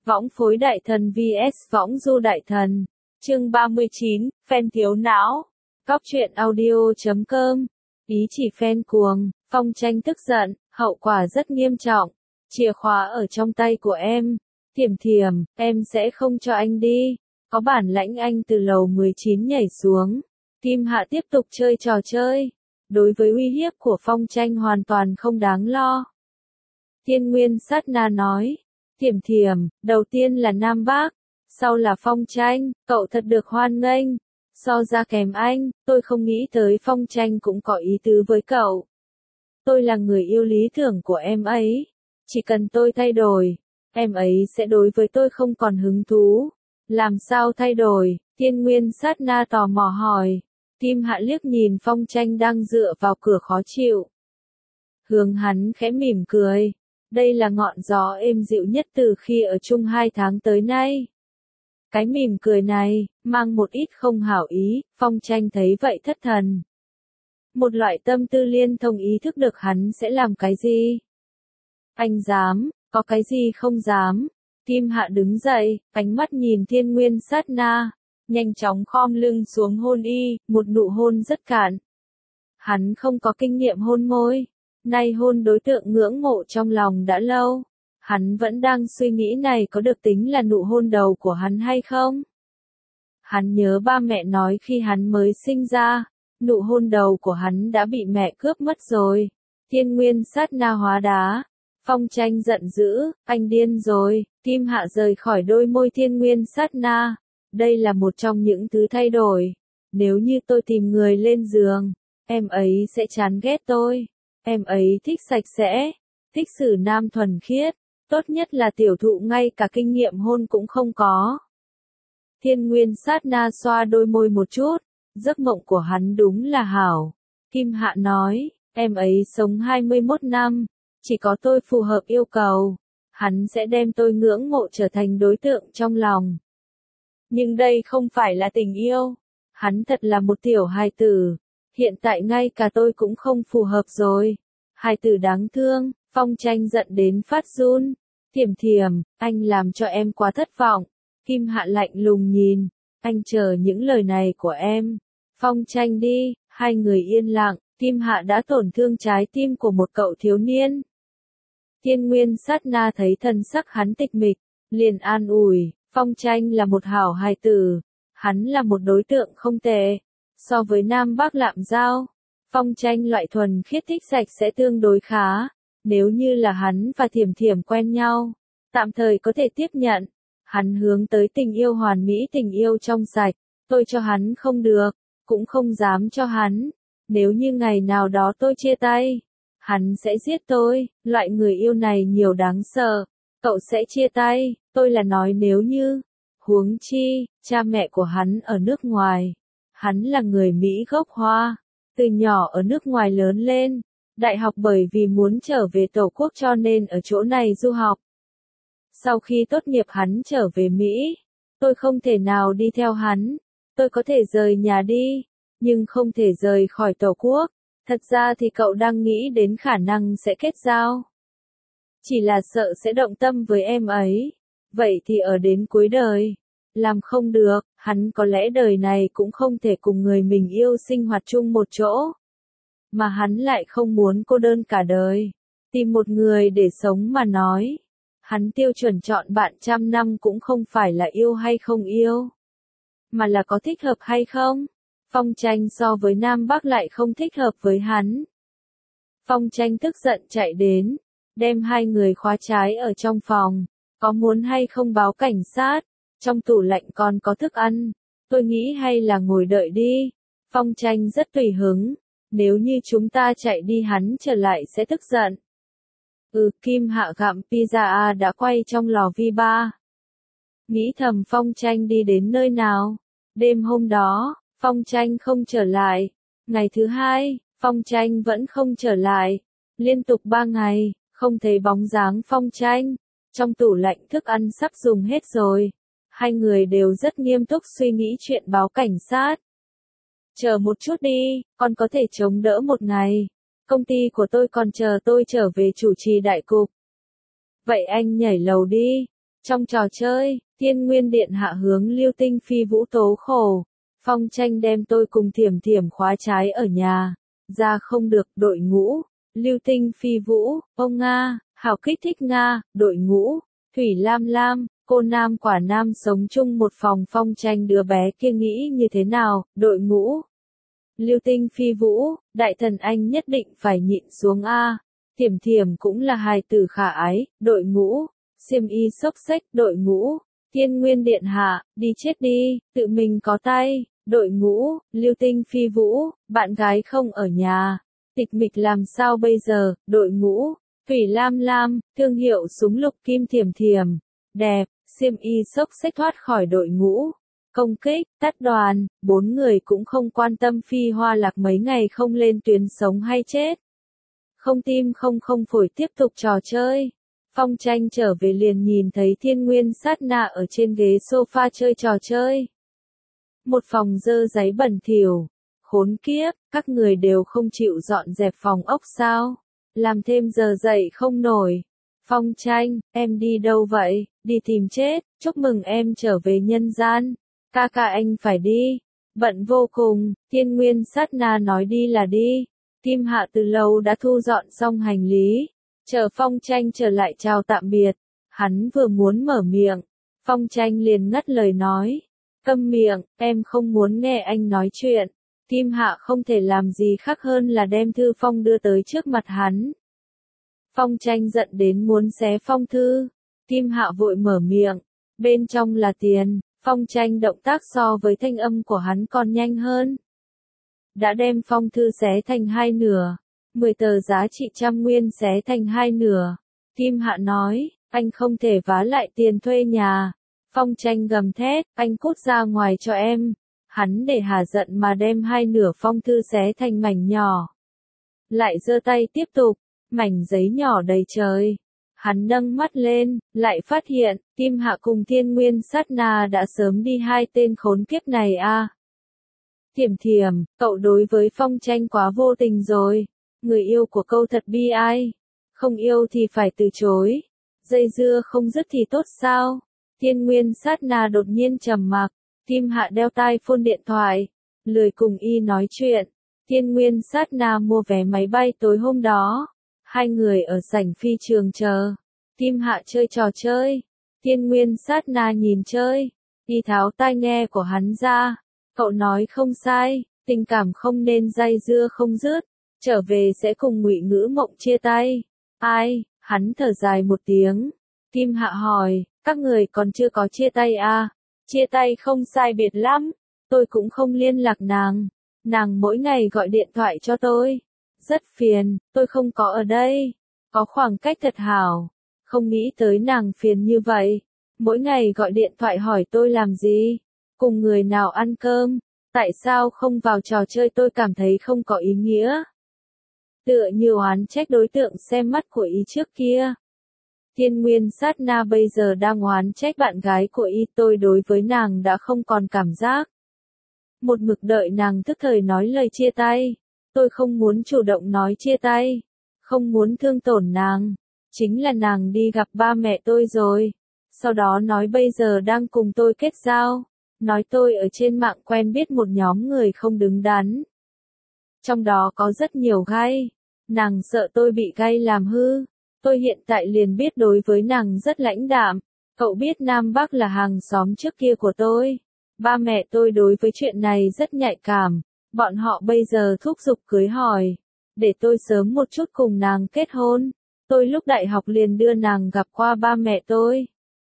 Võng phối đại thần vs võng du đại thần. Chương 39, fan thiếu não. Cóc truyện audio.com. Ý chỉ fan cuồng, Phong Tranh tức giận, hậu quả rất nghiêm trọng. Chìa khóa ở trong tay của em. Thiểm Thiểm, em sẽ không cho anh đi. Có bản lãnh anh từ lầu 19 nhảy xuống. Kim Hạ tiếp tục chơi trò chơi. Đối với uy hiếp của Phong Tranh hoàn toàn không đáng lo. Thiên Nguyên sát na nói. Thiểm Thiểm, đầu tiên là Nam Bác, sau là Phong Tranh, cậu thật được hoan nghênh. So ra kèm anh, tôi không nghĩ tới Phong Tranh cũng có ý tứ với cậu. Tôi là người yêu lý tưởng của em ấy. Chỉ cần tôi thay đổi, em ấy sẽ đối với tôi không còn hứng thú. Làm sao thay đổi? Thiên Nguyên sát na tò mò hỏi. Kim Hạ liếc nhìn Phong Tranh đang dựa vào cửa khó chịu. Hướng hắn khẽ mỉm cười. Đây là ngọn gió êm dịu nhất từ khi ở chung 2 tháng tới nay. Cái mỉm cười này, mang một ít không hảo ý, Phong Tranh thấy vậy thất thần. Một loại tâm tư liên thông ý thức được hắn sẽ làm cái gì. Anh dám, có cái gì không dám. Kim Hạ đứng dậy, ánh mắt nhìn Thiên Nguyên sát na, nhanh chóng khom lưng xuống hôn y, một nụ hôn rất cạn. Hắn không có kinh nghiệm hôn môi. Nay hôn đối tượng ngưỡng mộ trong lòng đã lâu. Hắn vẫn đang suy nghĩ này có được tính là nụ hôn đầu của hắn hay không? Hắn nhớ ba mẹ nói khi hắn mới sinh ra, nụ hôn đầu của hắn đã bị mẹ cướp mất rồi. Thiên Nguyên sát na hóa đá. Phong Tranh giận dữ, anh điên rồi. Kim Hạ rời khỏi đôi môi Thiên Nguyên sát na. Đây là một trong những thứ thay đổi. Nếu như tôi tìm người lên giường, em ấy sẽ chán ghét tôi. Em ấy thích sạch sẽ, thích xử nam thuần khiết, tốt nhất là tiểu thụ ngay cả kinh nghiệm hôn cũng không có. Thiên Nguyên sát na xoa đôi môi một chút, giấc mộng của hắn đúng là hảo. Kim Hạ nói, em ấy sống 21 năm, chỉ có tôi phù hợp yêu cầu, hắn sẽ đem tôi ngưỡng mộ trở thành đối tượng trong lòng. Nhưng đây không phải là tình yêu, hắn thật là một tiểu hài tử. Hiện tại ngay cả tôi cũng không phù hợp rồi. Hài tử đáng thương. Phong Tranh giận đến phát run. Thiểm Thiểm, anh làm cho em quá thất vọng. Kim Hạ lạnh lùng nhìn. Anh chờ những lời này của em. Phong Tranh đi. Hai người yên lặng. Kim Hạ đã tổn thương trái tim của một cậu thiếu niên. Thiên Nguyên sát na thấy thần sắc hắn tịch mịch, liền an ủi. Phong Tranh là một hảo hài tử. Hắn là một đối tượng không tệ. So với Nam Bắc Lạm Giao, Phong Tranh loại thuần khiết thích sạch sẽ tương đối khá. Nếu như là hắn và Thiểm Thiểm quen nhau, tạm thời có thể tiếp nhận. Hắn hướng tới tình yêu hoàn mỹ, tình yêu trong sạch. Tôi cho hắn không được, cũng không dám cho hắn. Nếu như ngày nào đó tôi chia tay, hắn sẽ giết tôi. Loại người yêu này nhiều đáng sợ. Cậu sẽ chia tay, tôi là nói nếu như. Huống chi, cha mẹ của hắn ở nước ngoài. Hắn là người Mỹ gốc Hoa, từ nhỏ ở nước ngoài lớn lên, đại học bởi vì muốn trở về tổ quốc cho nên ở chỗ này du học. Sau khi tốt nghiệp hắn trở về Mỹ, tôi không thể nào đi theo hắn, tôi có thể rời nhà đi, nhưng không thể rời khỏi tổ quốc. Thật ra thì cậu đang nghĩ đến khả năng sẽ kết giao. Chỉ là sợ sẽ động tâm với em ấy, vậy thì ở đến cuối đời. Làm không được, hắn có lẽ đời này cũng không thể cùng người mình yêu sinh hoạt chung một chỗ. Mà hắn lại không muốn cô đơn cả đời. Tìm một người để sống mà nói. Hắn tiêu chuẩn chọn bạn 100 năm cũng không phải là yêu hay không yêu. Mà là có thích hợp hay không. Phong Tranh so với Nam Bắc lại không thích hợp với hắn. Phong Tranh tức giận chạy đến. Đem hai người khóa trái ở trong phòng. Có muốn hay không báo cảnh sát? Trong tủ lạnh còn có thức ăn, tôi nghĩ hay là ngồi đợi đi. Phong Tranh rất tùy hứng, nếu như chúng ta chạy đi hắn trở lại sẽ tức giận. Kim Hạ gặm pizza đã quay trong lò vi ba. Nghĩ thầm Phong Tranh đi đến nơi nào. Đêm hôm đó, Phong Tranh không trở lại. Ngày thứ hai, Phong Tranh vẫn không trở lại. Liên tục 3 ngày, không thấy bóng dáng Phong Tranh. Trong tủ lạnh thức ăn sắp dùng hết rồi. Hai người đều rất nghiêm túc suy nghĩ chuyện báo cảnh sát. Chờ một chút đi, con có thể chống đỡ một ngày. Công ty của tôi còn chờ tôi trở về chủ trì đại cục. Vậy anh nhảy lầu đi. Trong trò chơi, Thiên Nguyên Điện Hạ hướng Lưu Tinh Phi Vũ tố khổ. Phong Tranh đem tôi cùng Thiểm Thiểm khóa trái ở nhà. Ra không được, đội ngũ. Lưu Tinh Phi Vũ, ông Nga, hào kích thích Nga, đội ngũ. Thủy Lam Lam, cô nam quả nam sống chung một phòng. Phong Tranh đứa bé kia nghĩ như thế nào, đội ngũ. Lưu Tinh Phi Vũ, đại thần anh nhất định phải nhịn xuống a. Thiểm Thiểm cũng là hài tử khả ái, đội ngũ. Xiêm y xốc xếch, đội ngũ. Thiên Nguyên Điện Hạ, đi chết đi, tự mình có tay, đội ngũ. Lưu Tinh Phi Vũ, bạn gái không ở nhà. Tịch mịch làm sao bây giờ, đội ngũ. Thủy Lam Lam, thương hiệu súng lục kim Thiểm Thiểm. Đẹp, xiêm y xốc xếch thoát khỏi đội ngũ. Công kích, tắt đoàn, 4 người cũng không quan tâm Phi Hoa Lạc mấy ngày không lên tuyến sống hay chết. Không tim không phổi tiếp tục trò chơi. Phong Tranh trở về liền nhìn thấy Thiên Nguyên Sát Na ở trên ghế sofa chơi trò chơi. Một phòng dơ giấy bẩn thỉu. Khốn kiếp, các người đều không chịu dọn dẹp phòng ốc sao? Làm thêm giờ dậy không nổi. Phong Tranh, em đi đâu vậy? Đi tìm chết, chúc mừng em trở về nhân gian. Ca ca anh phải đi. Bận vô cùng, Thiên Nguyên Sát Na nói đi là đi. Kim Hạ từ lâu đã thu dọn xong hành lý. Chờ Phong Tranh trở lại chào tạm biệt. Hắn vừa muốn mở miệng. Phong Tranh liền ngắt lời nói. Câm miệng, em không muốn nghe anh nói chuyện. Kim Hạ không thể làm gì khác hơn là đem thư phong đưa tới trước mặt hắn. Phong Tranh giận đến muốn xé phong thư. Kim Hạ vội mở miệng. Bên trong là tiền. Phong Tranh động tác so với thanh âm của hắn còn nhanh hơn. Đã đem phong thư xé thành 2 nửa. 10 tờ giá trị 100 nguyên xé thành 2 nửa. Kim Hạ nói, anh không thể vá lại tiền thuê nhà. Phong Tranh gầm thét, anh cút ra ngoài cho em. Hắn để hà giận mà đem 2 nửa phong thư xé thành mảnh nhỏ. Lại giơ tay tiếp tục, mảnh giấy nhỏ đầy trời. Hắn nâng mắt lên, lại phát hiện, Kim Hạ cùng Thiên Nguyên Sát Na đã sớm đi 2 tên khốn kiếp này a. Thiểm Thiểm, cậu đối với Phong Tranh quá vô tình rồi. Người yêu của câu thật bi ai. Không yêu thì phải từ chối. Dây dưa không dứt thì tốt sao? Thiên Nguyên Sát Na đột nhiên trầm mặc. Kim Hạ đeo tai phone điện thoại. Lười cùng y nói chuyện. Thiên Nguyên Sát Na mua vé máy bay tối hôm đó. 2 người ở sảnh phi trường chờ. Kim Hạ chơi trò chơi. Thiên Nguyên Sát Na nhìn chơi. Y tháo tai nghe của hắn ra. Cậu nói không sai. Tình cảm không nên dây dưa không dứt. Trở về sẽ cùng Ngụy Ngữ Mộng chia tay. Ai? Hắn thở dài một tiếng. Kim Hạ hỏi, các người còn chưa có chia tay à? Chia tay không sai biệt lắm. Tôi cũng không liên lạc nàng. Nàng mỗi ngày gọi điện thoại cho tôi. Rất phiền, tôi không có ở đây. Có khoảng cách thật hảo. Không nghĩ tới nàng phiền như vậy. Mỗi ngày gọi điện thoại hỏi tôi làm gì? Cùng người nào ăn cơm? Tại sao không vào trò chơi tôi cảm thấy không có ý nghĩa? Tựa như oán trách đối tượng xem mắt của y trước kia. Thiên Nguyên Sát Na bây giờ đang oán trách bạn gái của y, tôi đối với nàng đã không còn cảm giác. Một mực đợi nàng tức thời nói lời chia tay. Tôi không muốn chủ động nói chia tay. Không muốn thương tổn nàng. Chính là nàng đi gặp ba mẹ tôi rồi. Sau đó nói bây giờ đang cùng tôi kết giao. Nói tôi ở trên mạng quen biết một nhóm người không đứng đắn. Trong đó có rất nhiều gay. Nàng sợ tôi bị gay làm hư. Tôi hiện tại liền biết đối với nàng rất lãnh đạm. Cậu biết Nam Bắc là hàng xóm trước kia của tôi. Ba mẹ tôi đối với chuyện này rất nhạy cảm. Bọn họ bây giờ thúc giục cưới hỏi. Để tôi sớm một chút cùng nàng kết hôn. Tôi lúc đại học liền đưa nàng gặp qua ba mẹ tôi.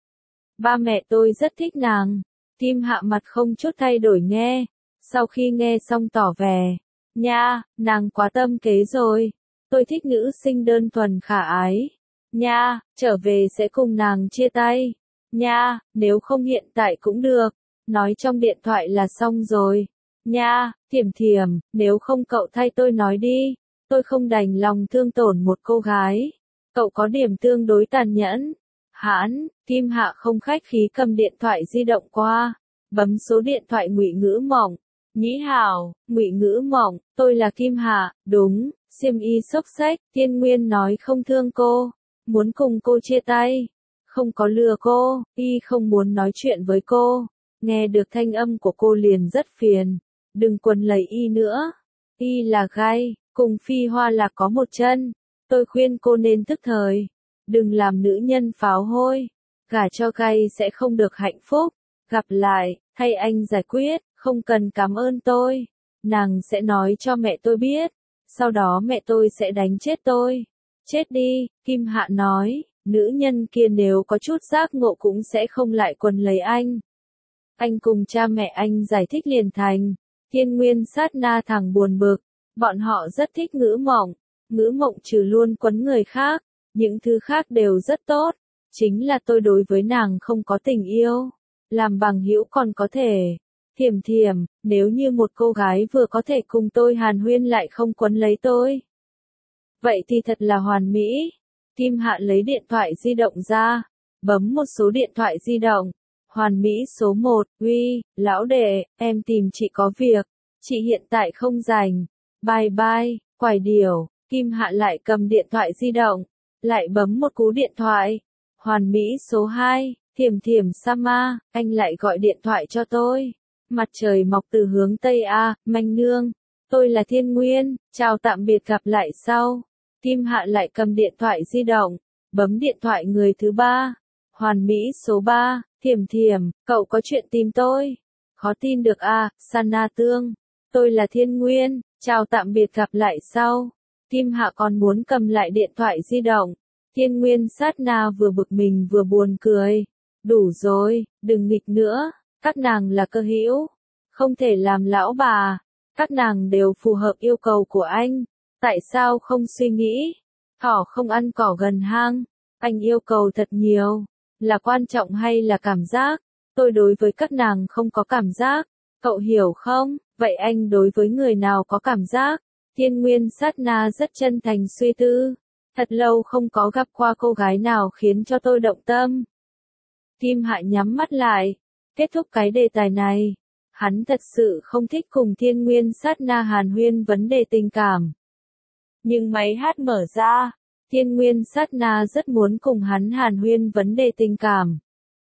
Ba mẹ tôi rất thích nàng. Kim Hạ mặt không chút thay đổi nghe. Sau khi nghe xong tỏ vẻ. Nha, nàng quá tâm kế rồi. Tôi thích nữ sinh đơn thuần khả ái. Nha, trở về sẽ cùng nàng chia tay. Nha, nếu không hiện tại cũng được. Nói trong điện thoại là xong rồi. Nha, Thiểm Thiểm, nếu không cậu thay tôi nói đi. Tôi không đành lòng thương tổn một cô gái. Cậu có điểm tương đối tàn nhẫn. Hãn, Kim Hạ không khách khí cầm điện thoại di động qua. Bấm số điện thoại Ngụy Ngữ Mộng. Nhĩ hảo, Ngụy Ngữ Mộng, tôi là Kim Hạ, đúng. Xiêm y xốc xếch, Thiên Nguyên nói không thương cô. Muốn cùng cô chia tay. không có lừa cô, y không muốn nói chuyện với cô. Nghe được thanh âm của cô liền rất phiền. Đừng quấn lấy y nữa. Y là gay, cùng Phi Hoa là có một chân. Tôi khuyên cô nên thức thời. Đừng làm nữ nhân pháo hôi. Gả cho gay sẽ không được hạnh phúc. Gặp lại, thay anh giải quyết, không cần cảm ơn tôi. Nàng sẽ nói cho mẹ tôi biết. Sau đó mẹ tôi sẽ đánh chết tôi. Chết đi, Kim Hạ nói. Nữ nhân kia nếu có chút giác ngộ cũng sẽ không lại quấn lấy anh. Anh cùng cha mẹ anh giải thích liền thành. Thiên Nguyên sát na thẳng buồn bực. Bọn họ rất thích ngữ mộng. Ngữ mộng trừ luôn quấn người khác. Những thứ khác đều rất tốt. Chính là tôi đối với nàng không có tình yêu. Làm bằng hữu còn có thể. Thiểm thiểm, nếu như một cô gái vừa có thể cùng tôi hàn huyên lại không quấn lấy tôi. Vậy thì thật là hoàn mỹ. Kim Hạ lấy điện thoại di động ra. Bấm một số điện thoại di động. Hoàn mỹ số 1, uy, lão đệ, em tìm chị có việc. Chị hiện tại không rảnh. Bye bye, quải điểu. Kim Hạ lại cầm điện thoại di động. Lại bấm một cú điện thoại. Hoàn mỹ số 2, Thiểm Thiểm Sama, anh lại gọi điện thoại cho tôi. Mặt trời mọc từ hướng Tây A, Manh Nương. Tôi là Thiên Nguyên, chào tạm biệt gặp lại sau. Kim Hạ lại cầm điện thoại di động. Bấm điện thoại người thứ 3. Hoàn mỹ số 3, Thiểm Thiểm, cậu có chuyện tìm tôi. Khó tin được à, Sana Tương. Tôi là Thiên Nguyên, chào tạm biệt gặp lại sau. Kim Hạ còn muốn cầm lại điện thoại di động. Thiên Nguyên sát na vừa bực mình vừa buồn cười. Đủ rồi, đừng nghịch nữa. Các nàng là cơ hữu. Không thể làm lão bà. Các nàng đều phù hợp yêu cầu của anh. Tại sao không suy nghĩ? Thỏ không ăn cỏ gần hang. Anh yêu cầu thật nhiều. Là quan trọng hay là cảm giác? Tôi đối với các nàng không có cảm giác. Cậu hiểu không? Vậy anh đối với người nào có cảm giác? Thiên Nguyên sát na rất chân thành suy tư. Thật lâu không có gặp qua cô gái nào khiến cho tôi động tâm. Kim Hạ nhắm mắt lại. Kết thúc cái đề tài này. Hắn thật sự không thích cùng Thiên Nguyên sát na hàn huyên vấn đề tình cảm. Nhưng máy hát mở ra. Thiên Nguyên sát na rất muốn cùng hắn hàn huyên vấn đề tình cảm.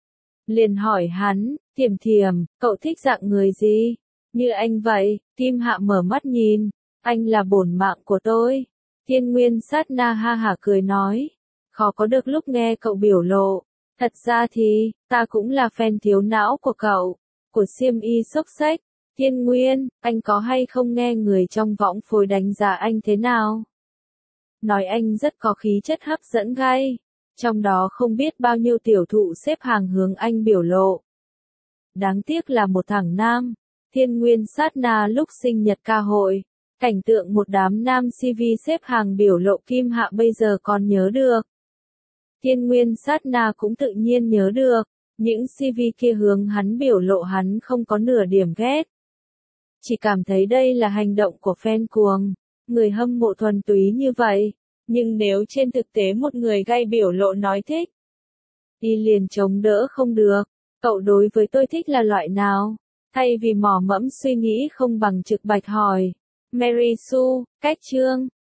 Liền hỏi hắn, Thiểm Thiểm, cậu thích dạng người gì? Như anh vậy. Kim Hạ mở mắt nhìn. Anh là bổn mạng của tôi. Thiên Nguyên sát na ha hả cười nói. Khó có được lúc nghe cậu biểu lộ. Thật ra thì, ta cũng là fan thiếu não của cậu. Của Xiêm Y Xốc Xách. Thiên Nguyên, anh có hay không nghe người trong võng phối đánh giá anh thế nào? Nói anh rất có khí chất hấp dẫn gay. Trong đó không biết bao nhiêu tiểu thụ xếp hàng hướng anh biểu lộ. Đáng tiếc là một thằng nam. Thiên Nguyên sát na lúc sinh nhật ca hội. Cảnh tượng một đám nam CV xếp hàng biểu lộ Kim Hạ bây giờ còn nhớ được. Thiên Nguyên sát na cũng tự nhiên nhớ được. Những CV kia hướng hắn biểu lộ hắn không có nửa điểm ghét. Chỉ cảm thấy đây là hành động của fan cuồng. Người hâm mộ thuần túy như vậy. Nhưng nếu trên thực tế một người gay biểu lộ nói thích. Y liền chống đỡ không được. Cậu đối với tôi thích là loại nào? Thay vì mò mẫm suy nghĩ không bằng trực bạch hỏi. Mary Sue, cách chương.